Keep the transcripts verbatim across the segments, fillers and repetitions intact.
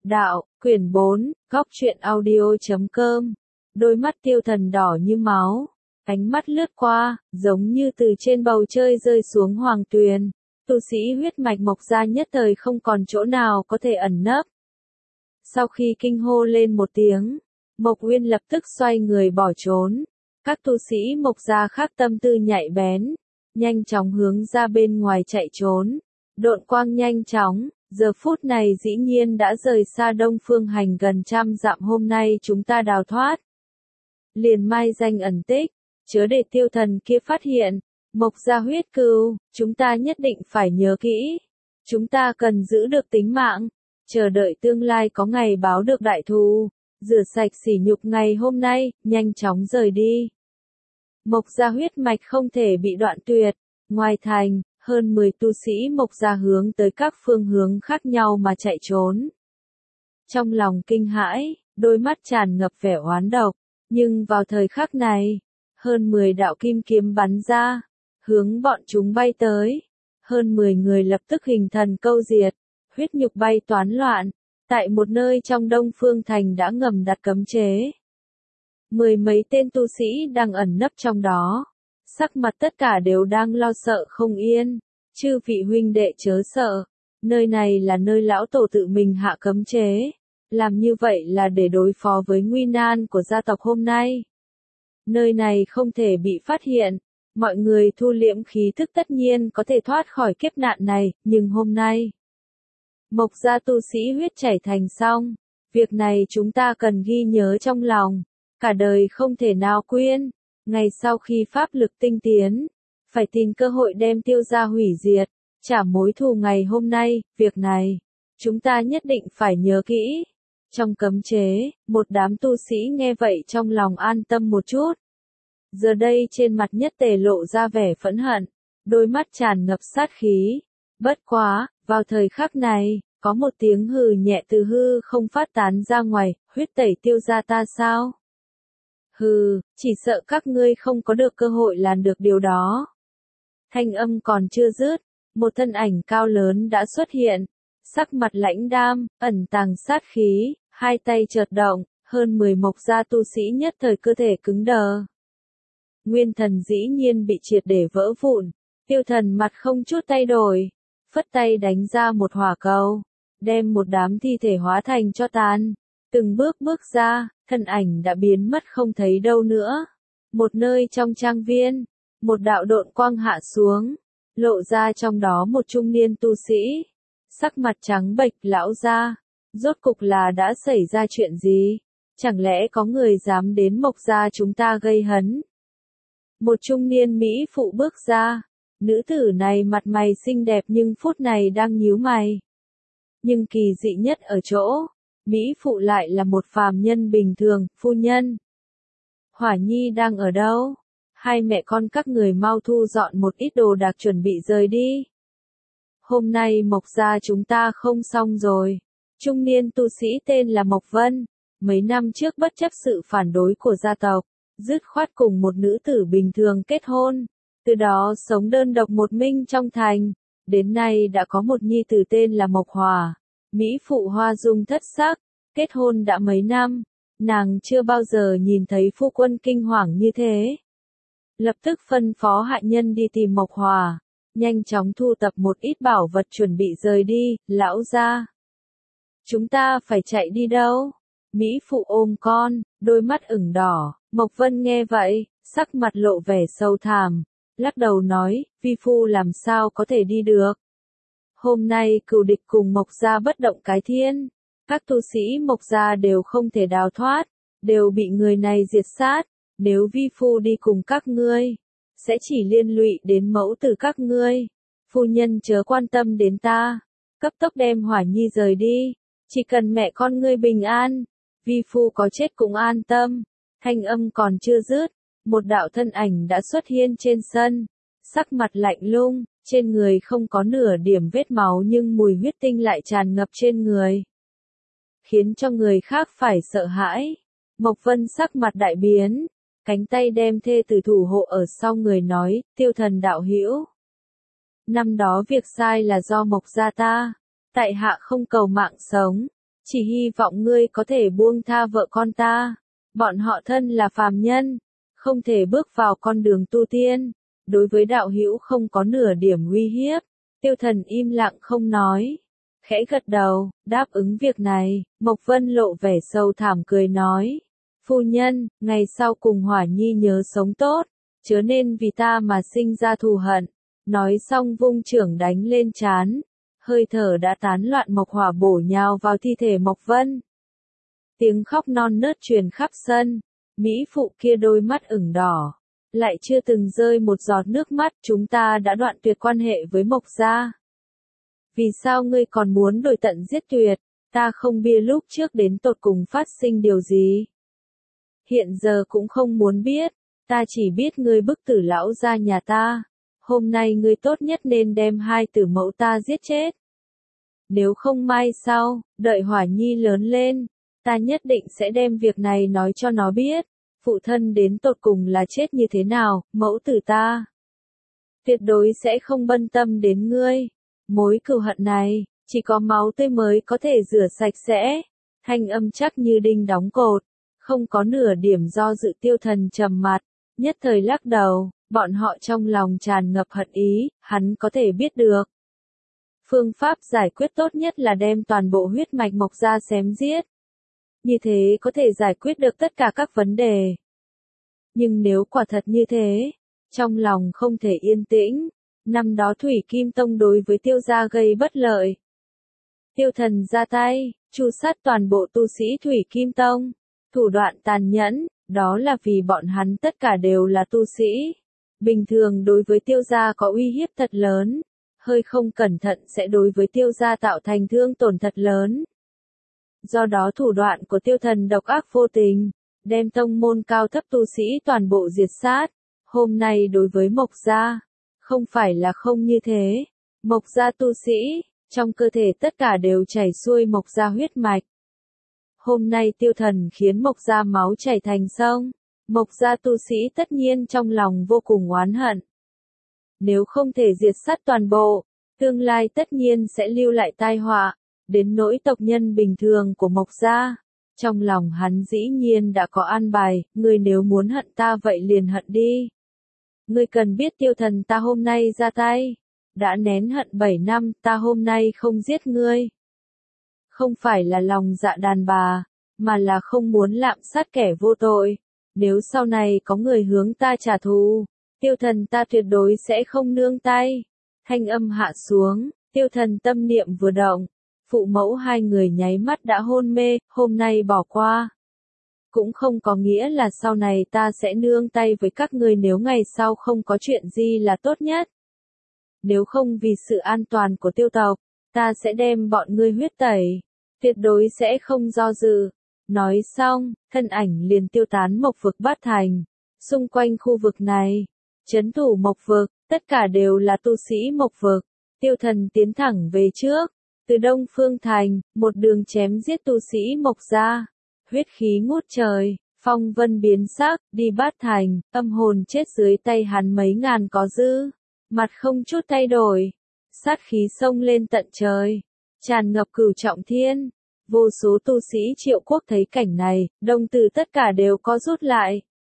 Đạo, quyển bốn, góc truyện audio chấm com. Đôi mắt Tiêu Thần đỏ như máu, ánh mắt lướt qua, giống như từ trên bầu trời rơi xuống hoàng tuyền. Tu sĩ huyết mạch Mộc gia nhất thời không còn chỗ nào có thể ẩn nấp. Sau khi kinh hô lên một tiếng, Mộc Uyên lập tức xoay người bỏ trốn. Các tu sĩ Mộc gia khác tâm tư nhạy bén, nhanh chóng hướng ra bên ngoài chạy trốn. Độn quang nhanh chóng, giờ phút này dĩ nhiên đã rời xa Đông Phương Hành gần trăm dặm. Hôm nay chúng ta đào thoát, liền mai danh ẩn tích, chớ để Tiêu Thần kia phát hiện. Mộc gia huyết cừu, chúng ta nhất định phải nhớ kỹ. Chúng ta cần giữ được tính mạng, chờ đợi tương lai có ngày báo được đại thù, rửa sạch sỉ nhục ngày hôm nay, nhanh chóng rời đi. Mộc gia huyết mạch không thể bị đoạn tuyệt. Ngoài thành, hơn mười tu sĩ Mộc gia hướng tới các phương hướng khác nhau mà chạy trốn. Trong lòng kinh hãi, đôi mắt tràn ngập vẻ oán độc, nhưng vào thời khắc này, hơn mười đạo kim kiếm bắn ra, hướng bọn chúng bay tới. Hơn mười người lập tức hình thần câu diệt, huyết nhục bay toán loạn. Tại một nơi trong Đông Phương Thành đã ngầm đặt cấm chế. Mười mấy tên tu sĩ đang ẩn nấp trong đó. Sắc mặt tất cả đều đang lo sợ không yên. Chư vị huynh đệ chớ sợ. Nơi này là nơi lão tổ tự mình hạ cấm chế. Làm như vậy là để đối phó với nguy nan của gia tộc hôm nay. Nơi này không thể bị phát hiện. Mọi người thu liễm khí thức tất nhiên có thể thoát khỏi kiếp nạn này. Nhưng hôm nay, Mộc gia tu sĩ huyết chảy thành xong. Việc này chúng ta cần ghi nhớ trong lòng. Cả đời không thể nào quên. Ngày sau khi pháp lực tinh tiến, phải tìm cơ hội đem Tiêu gia hủy diệt, trả mối thù ngày hôm nay. Việc này, chúng ta nhất định phải nhớ kỹ. Trong cấm chế, một đám tu sĩ nghe vậy trong lòng an tâm một chút. Giờ đây trên mặt Nhất Tề lộ ra vẻ phẫn hận, đôi mắt tràn ngập sát khí. Bất quá, vào thời khắc này, có một tiếng hừ nhẹ từ hư không phát tán ra ngoài. Huyết tẩy Tiêu gia ta sao? Hừ, chỉ sợ các ngươi không có được cơ hội làm được điều đó. Thanh âm còn chưa dứt, một thân ảnh cao lớn đã xuất hiện, sắc mặt lãnh đam, ẩn tàng sát khí, hai tay chợt động, hơn mười Mộc gia tu sĩ nhất thời cơ thể cứng đờ. Nguyên thần dĩ nhiên bị triệt để vỡ vụn. Tiêu Thần mặt không chút thay đổi, phất tay đánh ra một hỏa cầu, đem một đám thi thể hóa thành tro tàn. Từng bước bước ra, thân ảnh đã biến mất không thấy đâu nữa. Một nơi trong trang viên, một đạo độn quang hạ xuống, lộ ra trong đó một trung niên tu sĩ. Sắc mặt trắng bệch, lão gia, rốt cục là đã xảy ra chuyện gì? Chẳng lẽ có người dám đến Mộc gia chúng ta gây hấn? Một trung niên mỹ phụ bước ra, nữ tử này mặt mày xinh đẹp nhưng phút này đang nhíu mày. Nhưng kỳ dị nhất ở chỗ, mỹ phụ lại là một phàm nhân bình thường. Phu nhân, Hỏa Nhi đang ở đâu? Hai mẹ con các người mau thu dọn một ít đồ đạc chuẩn bị rời đi. Hôm nay Mộc gia chúng ta không xong rồi. Trung niên tu sĩ tên là Mộc Vân, mấy năm trước bất chấp sự phản đối của gia tộc, dứt khoát cùng một nữ tử bình thường kết hôn, từ đó sống đơn độc một mình trong thành. Đến nay đã có một nhi tử tên là Mộc Hòa. Mỹ phụ hoa dung thất sắc, kết hôn đã mấy năm, nàng chưa bao giờ nhìn thấy phu quân kinh hoàng như thế. Lập tức phân phó hạ nhân đi tìm Mộc Hòa, nhanh chóng thu tập một ít bảo vật chuẩn bị rời đi. Lão gia, chúng ta phải chạy đi đâu? Mỹ phụ ôm con, đôi mắt ửng đỏ. Mộc Vân nghe vậy, sắc mặt lộ vẻ sâu thẳm, lắc đầu nói, vi phu làm sao có thể đi được. Hôm nay cừu địch cùng Mộc gia bất động cái thiên, các tu sĩ Mộc gia đều không thể đào thoát, đều bị người này diệt sát. Nếu vi phu đi cùng các ngươi, sẽ chỉ liên lụy đến mẫu tử các ngươi. Phu nhân chớ quan tâm đến ta, cấp tốc đem Hỏa Nhi rời đi, chỉ cần mẹ con ngươi bình an, vi phu có chết cũng an tâm. Thanh âm còn chưa dứt, một đạo thân ảnh đã xuất hiện trên sân, sắc mặt lạnh lùng, trên người không có nửa điểm vết máu nhưng mùi huyết tinh lại tràn ngập trên người, khiến cho người khác phải sợ hãi. Mộc Vân sắc mặt đại biến, cánh tay đem thê tử thủ hộ ở sau người nói, Tiêu Thần đạo hữu, năm đó việc sai là do Mộc gia ta, tại hạ không cầu mạng sống, Chỉ hy vọng ngươi có thể buông tha vợ con ta. Bọn họ thân là phàm nhân, không thể bước vào con đường tu tiên. Đối với đạo hữu không có nửa điểm uy hiếp. Tiêu Thần im lặng không nói. Khẽ gật đầu, đáp ứng việc này. Mộc Vân lộ vẻ sâu thẳm cười nói. Phu nhân, ngày sau cùng Hỏa Nhi nhớ sống tốt, chớ nên vì ta mà sinh ra thù hận. Nói xong vung chưởng đánh lên trán. Hơi thở đã tán loạn, Mộc Hỏa bổ nhào vào thi thể Mộc Vân. Tiếng khóc non nớt truyền khắp sân. Mỹ phụ kia đôi mắt ửng đỏ, lại chưa từng rơi một giọt nước mắt. Chúng ta đã đoạn tuyệt quan hệ với Mộc gia. Vì sao ngươi còn muốn đổi tận giết tuyệt? Ta không biết lúc trước đến tột cùng phát sinh điều gì. Hiện giờ cũng không muốn biết. Ta chỉ biết ngươi bức tử lão gia nhà ta. Hôm nay ngươi tốt nhất nên đem hai tử mẫu ta giết chết. Nếu không mai sau, đợi Hỏa Nhi lớn lên, ta nhất định sẽ đem việc này nói cho nó biết. Phụ thân đến tột cùng là chết như thế nào, mẫu tử ta tuyệt đối sẽ không bận tâm đến ngươi. Mối cừu hận này, chỉ có máu tươi mới có thể rửa sạch sẽ. Thanh âm chắc như đinh đóng cột, không có nửa điểm do dự. Tiêu Thần trầm mặt, nhất thời lắc đầu. Bọn họ trong lòng tràn ngập hận ý, hắn có thể biết được. Phương pháp giải quyết tốt nhất là đem toàn bộ huyết mạch Mộc gia xém giết. Như thế có thể giải quyết được tất cả các vấn đề. Nhưng nếu quả thật như thế, trong lòng không thể yên tĩnh. Năm đó Thủy Kim Tông đối với Tiêu gia gây bất lợi. Tiêu Thần ra tay, tru sát toàn bộ tu sĩ Thủy Kim Tông. Thủ đoạn tàn nhẫn, đó là vì bọn hắn tất cả đều là tu sĩ. Bình thường đối với Tiêu gia có uy hiếp thật lớn. Hơi không cẩn thận sẽ đối với Tiêu gia tạo thành thương tổn thật lớn. Do đó thủ đoạn của Tiêu Thần độc ác vô tình, đem tông môn cao thấp tu sĩ toàn bộ diệt sát. Hôm nay đối với Mộc gia, không phải là không như thế. Mộc gia tu sĩ, trong cơ thể tất cả đều chảy xuôi Mộc gia huyết mạch. Hôm nay Tiêu Thần khiến Mộc gia máu chảy thành sông. Mộc gia tu sĩ tất nhiên trong lòng vô cùng oán hận. Nếu không thể diệt sát toàn bộ, tương lai tất nhiên sẽ lưu lại tai họa, đến nỗi tộc nhân bình thường của Mộc gia. Trong lòng hắn dĩ nhiên đã có an bài, ngươi nếu muốn hận ta vậy liền hận đi. Ngươi cần biết Tiêu Thần ta hôm nay ra tay, đã nén hận bảy năm, ta hôm nay không giết ngươi. Không phải là lòng dạ đàn bà, mà là không muốn lạm sát kẻ vô tội. Nếu sau này có người hướng ta trả thù, Tiêu Thần ta tuyệt đối sẽ không nương tay. Thanh âm hạ xuống, Tiêu Thần tâm niệm vừa động, phụ mẫu hai người nháy mắt đã hôn mê. Hôm nay bỏ qua, cũng không có nghĩa là sau này ta sẽ nương tay với các ngươi. Nếu ngày sau không có chuyện gì là tốt nhất. Nếu không vì sự an toàn của Tiêu tộc, ta sẽ đem bọn ngươi huyết tẩy, tuyệt đối sẽ không do dự. Nói xong, thân ảnh liền tiêu tán Mộc vực Bát Thành. Xung quanh khu vực này, trấn thủ Mộc vực, tất cả đều là tu sĩ Mộc vực. Tiêu Thần tiến thẳng về trước, từ Đông Phương Thành, một đường chém giết tu sĩ Mộc gia. Huyết khí ngút trời, phong vân biến sắc, đi Bát Thành, âm hồn chết dưới tay hắn mấy ngàn có dư. Mặt không chút thay đổi, sát khí xông lên tận trời, tràn ngập cửu trọng thiên. Vô số tu sĩ Triệu quốc thấy cảnh này, đồng tử tất cả đều có rút lại.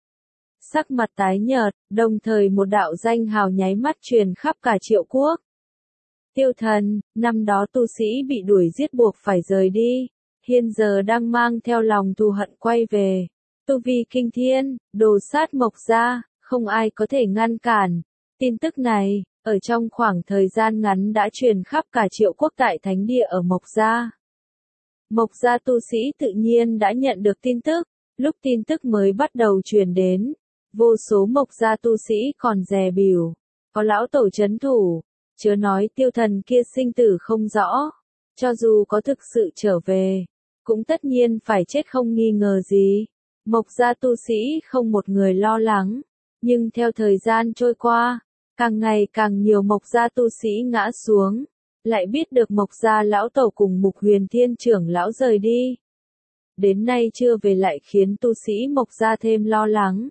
Sắc mặt tái nhợt, đồng thời một đạo danh hào nháy mắt truyền khắp cả Triệu quốc. Tiêu Thần, năm đó tu sĩ bị đuổi giết buộc phải rời đi, hiện giờ đang mang theo lòng thù hận quay về. Tu vi kinh thiên, đồ sát Mộc gia, không ai có thể ngăn cản. Tin tức này, ở trong khoảng thời gian ngắn đã truyền khắp cả Triệu quốc tại thánh địa ở Mộc gia. Mộc gia tu sĩ tự nhiên đã nhận được tin tức. Lúc tin tức mới bắt đầu truyền đến, vô số Mộc gia tu sĩ còn dè bỉu, có lão tổ trấn thủ, chớ nói Tiêu Thần kia sinh tử không rõ, cho dù có thực sự trở về, cũng tất nhiên phải chết không nghi ngờ gì. Mộc gia tu sĩ không một người lo lắng, nhưng theo thời gian trôi qua, càng ngày càng nhiều Mộc gia tu sĩ ngã xuống. Lại biết được Mộc gia lão tổ cùng Mục Huyền Thiên trưởng lão rời đi. Đến nay chưa về lại khiến tu sĩ Mộc gia thêm lo lắng.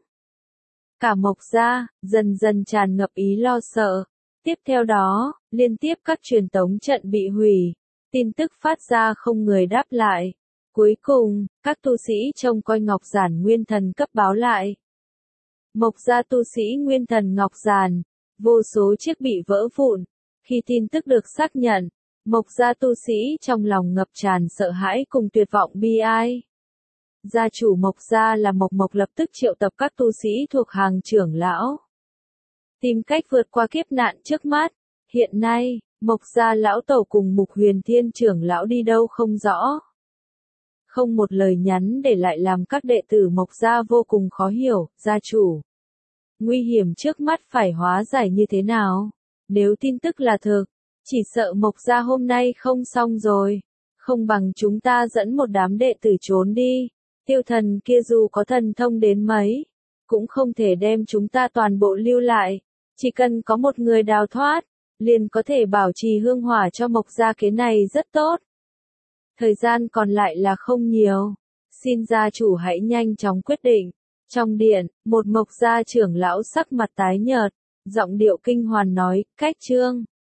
Cả Mộc gia, dần dần tràn ngập ý lo sợ. Tiếp theo đó, liên tiếp các truyền tống trận bị hủy. Tin tức phát ra không người đáp lại. Cuối cùng, các tu sĩ trông coi Ngọc Giản Nguyên Thần cấp báo lại. Mộc gia tu sĩ Nguyên Thần Ngọc Giản, vô số chiếc bị vỡ vụn. Khi tin tức được xác nhận, Mộc gia tu sĩ trong lòng ngập tràn sợ hãi cùng tuyệt vọng bi ai. Gia chủ Mộc gia là Mộc Mộc lập tức triệu tập các tu sĩ thuộc hàng trưởng lão. Tìm cách vượt qua kiếp nạn trước mắt. Hiện nay, Mộc gia lão tổ cùng Mục Huyền Thiên trưởng lão đi đâu không rõ. Không một lời nhắn để lại làm các đệ tử Mộc gia vô cùng khó hiểu, gia chủ. Nguy hiểm trước mắt phải hóa giải như thế nào? Nếu tin tức là thực, chỉ sợ Mộc gia hôm nay không xong rồi. Không bằng chúng ta dẫn một đám đệ tử trốn đi. Tiêu thần kia dù có thần thông đến mấy, cũng không thể đem chúng ta toàn bộ lưu lại. Chỉ cần có một người đào thoát, liền có thể bảo trì hương hỏa cho Mộc gia kế này rất tốt. Thời gian còn lại là không nhiều. Xin gia chủ hãy nhanh chóng quyết định. Trong điện, một Mộc gia trưởng lão sắc mặt tái nhợt, giọng điệu kinh hoàn nói, cách trương.